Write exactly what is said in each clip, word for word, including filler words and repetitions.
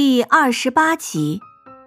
第二十八集。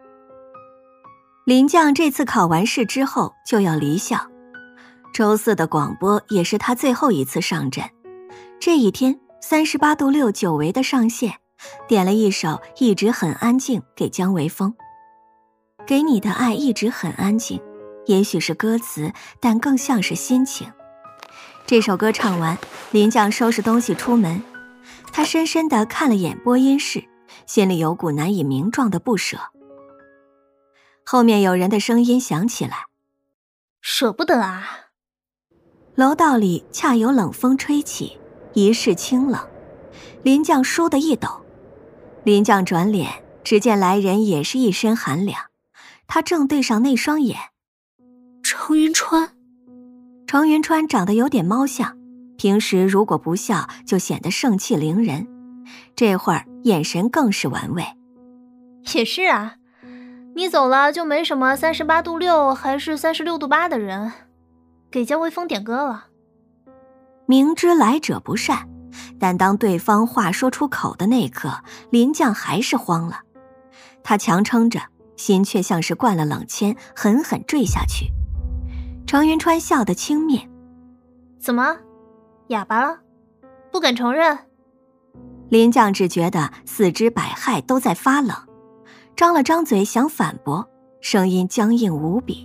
林将这次考完试之后就要离校，周四的广播也是他最后一次上阵。这一天三十八度六久违的上线，点了一首一直很安静给姜维峰。给你的爱一直很安静，也许是歌词，但更像是心情。这首歌唱完，林将收拾东西出门，他深深地看了眼播音室，心里有股难以名状的不舍。后面有人的声音响起来， 舍不得啊。 楼道里恰有冷风吹起，一室清冷，林将倏地一抖。林将转脸，只见来人也是一身寒凉，他正对上那双眼。 程云川。 程云川长得有点猫像，平时如果不笑就显得盛气凌人，这会儿眼神更是玩味。 也是啊，你走了就没什么三十八度六还是三十六度八的人给姜维峰点歌了。 明知来者不善，但当对方话说出口的那一刻，林将还是慌了。他强撑着，心却像是灌了冷铅，狠狠坠下去。程云川笑得轻蔑， 怎么哑巴了？不敢承认？ 林将只觉得四肢百骸都在发冷，张了张嘴想反驳，声音僵硬无比。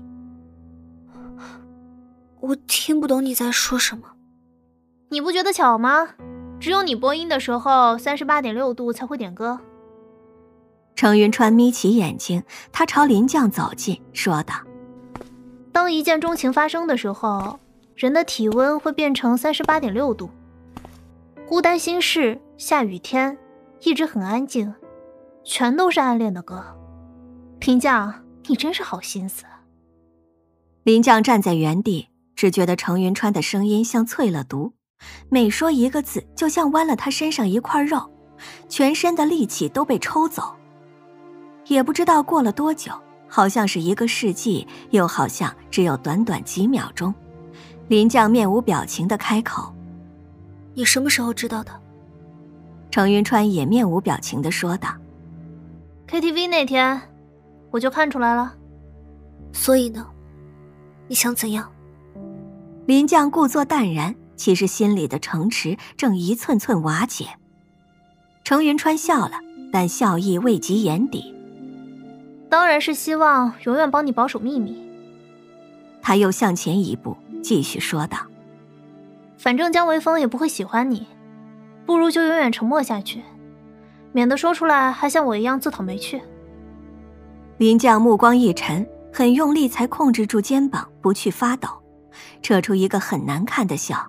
我听不懂你在说什么。 你不觉得巧吗？只有你播音的时候 三十八点六度才会点歌。 程云川眯起眼睛，他朝林将走近，说道， 当一见钟情发生的时候，人的体温会变成 三十八点六度。孤单心事，下雨天，一直很安静，全都是暗恋的歌。林将，你真是好心思。 林将站在原地，只觉得程云川的声音像淬了毒，每说一个字就像剜了他身上一块肉，全身的力气都被抽走。也不知道过了多久，好像是一个世纪，又好像只有短短几秒钟。林将面无表情地开口， 你什么时候知道的？ 程云川也面无表情地说道， K T V 那天我就看出来了。 所以呢，你想怎样？ 林将故作淡然，其实心里的城池正一寸寸瓦解。程云川笑了，但笑意未及眼底。 当然是希望永远帮你保守秘密。 他又向前一步，继续说道， 反正姜维峰也不会喜欢你，不如就永远沉默下去，免得说出来还像我一样自讨没趣。 林将目光一沉，很用力才控制住肩膀不去发抖，扯出一个很难看的笑。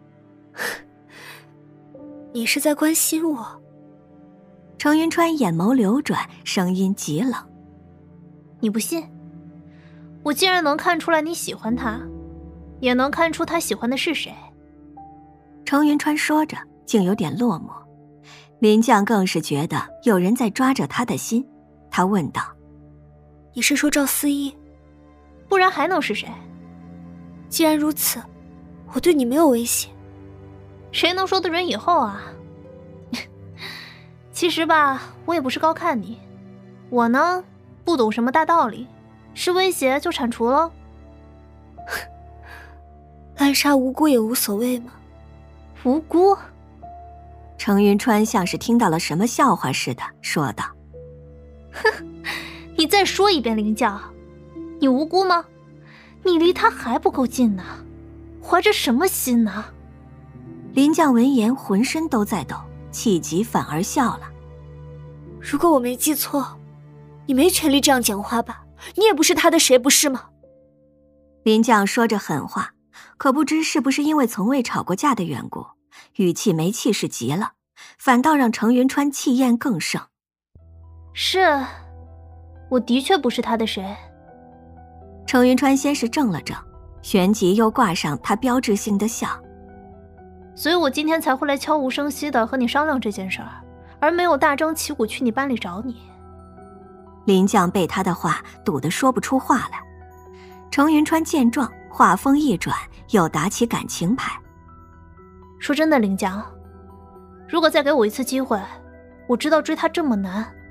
你是在关心我？ 程云川眼眸流转，声音极冷。 你不信？我既然能看出来你喜欢他，也能看出他喜欢的是谁。 程云川说着，竟有点落寞。林将更是觉得有人在抓着他的心，他问道， 你是说赵思义？ 不然还能是谁？ 既然如此，我对你没有威胁。 谁能说得准以后啊？其实吧，我也不是高看你，我呢不懂什么大道理，是威胁就铲除了。 滥杀无辜也无所谓吗？ 无辜？ 程云川像是听到了什么笑话似的说道， 哼，你再说一遍，林将，你无辜吗？你离他还不够近呢，怀着什么心呢？ 林将闻言浑身都在抖，气急反而笑了。 如果我没记错，你没权利这样讲话吧？你也不是他的谁，不是吗？ 林将说着狠话，可不知是不是因为从未吵过架的缘故，语气没气势极了，反倒让程云川气焰更盛。 是，我的确不是他的谁。 程云川先是怔了怔，旋即又挂上他标志性的笑。 所以我今天才会来悄无声息的和你商量这件事儿，而没有大张旗鼓去你班里找你。 林将被他的话堵得说不出话来。程云川见状，话锋一转，又打起感情牌。 说真的，林将，如果再给我一次机会，我知道追他这么难，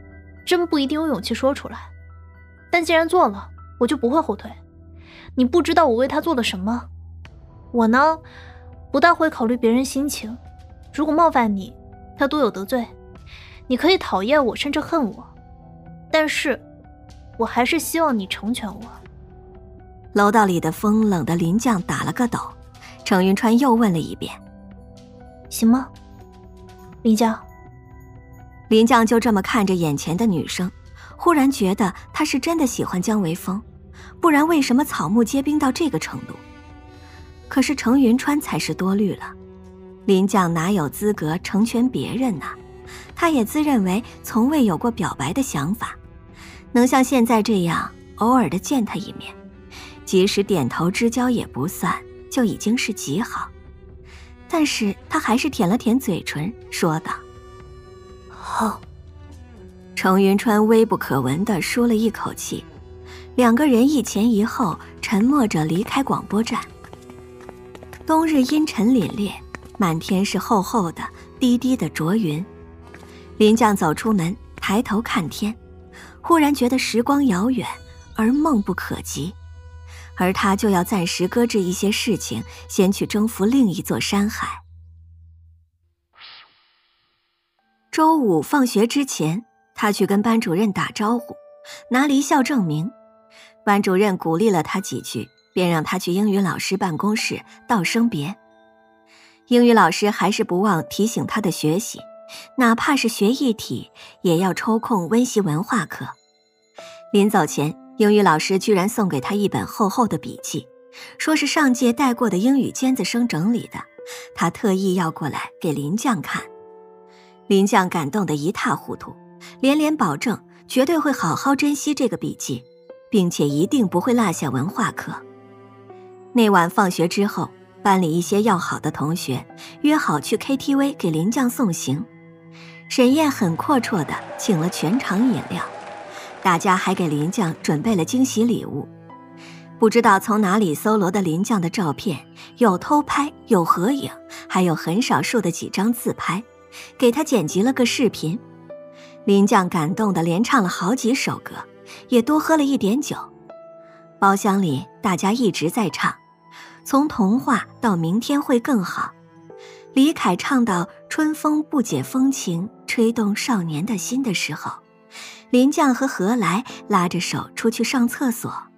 真不一定有勇气说出来。但既然做了，我就不会后退。你不知道我为他做了什么。我呢，不大会考虑别人心情。如果冒犯你，他多有得罪。你可以讨厌我，甚至恨我，但是我还是希望你成全我。 楼道里的风冷得林将打了个抖。程云川又问了一遍： 行吗，林将？ 林将就这么看着眼前的女生，忽然觉得她是真的喜欢江维峰，不然为什么草木皆兵到这个程度？可是程云川才是多虑了，林将哪有资格成全别人呢？他也自认为从未有过表白的想法，能像现在这样偶尔的见他一面，即使点头之交也不算，就已经是极好。但是他还是舔了舔嘴唇，说道： 好。 程云川微不可闻地舒了一口气，两个人一前一后沉默着离开广播站。冬日阴沉凛冽，满天是厚厚的低低的浊云。林将走出门，抬头看天，忽然觉得时光遥远而梦不可及，而他就要暂时搁置一些事情，先去征服另一座山海。周五放学之前，他去跟班主任打招呼，拿离校证明。班主任鼓励了他几句，便让他去英语老师办公室道声别。英语老师还是不忘提醒他的学习，哪怕是学一体，也要抽空温习文化课。临走前，英语老师居然送给他一本厚厚的笔记，说是上届带过的英语尖子生整理的，他特意要过来给林将看。林将感动得一塌糊涂，连连保证绝对会好好珍惜这个笔记，并且一定不会落下文化课。那晚放学之后，班里一些要好的同学约好去 K T V 给林将送行。沈燕很阔绰地请了全场饮料，大家还给林将准备了惊喜礼物。不知道从哪里搜罗的林将的照片，有偷拍，有合影，还有很少数的几张自拍，给他剪辑了个视频。林将感动地连唱了好几首歌，也多喝了一点酒。包厢里大家一直在唱，从童话到明天会更好。李凯唱到春风不解风情，吹动少年的心的时候，林将和何来拉着手出去上厕所。